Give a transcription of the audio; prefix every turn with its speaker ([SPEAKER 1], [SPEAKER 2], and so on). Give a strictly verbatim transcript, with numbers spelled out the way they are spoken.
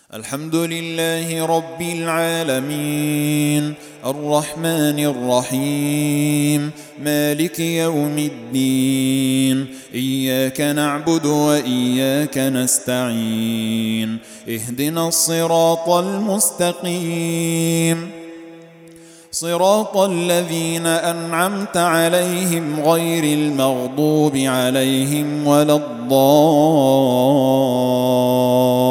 [SPEAKER 1] الحمد لله رب العالمين الرحمن الرحيم مالك يوم الدين إياك نعبد وإياك نستعين اهدنا الصراط المستقيم صراط الذين أنعمت عليهم غير المغضوب عليهم ولا الضالين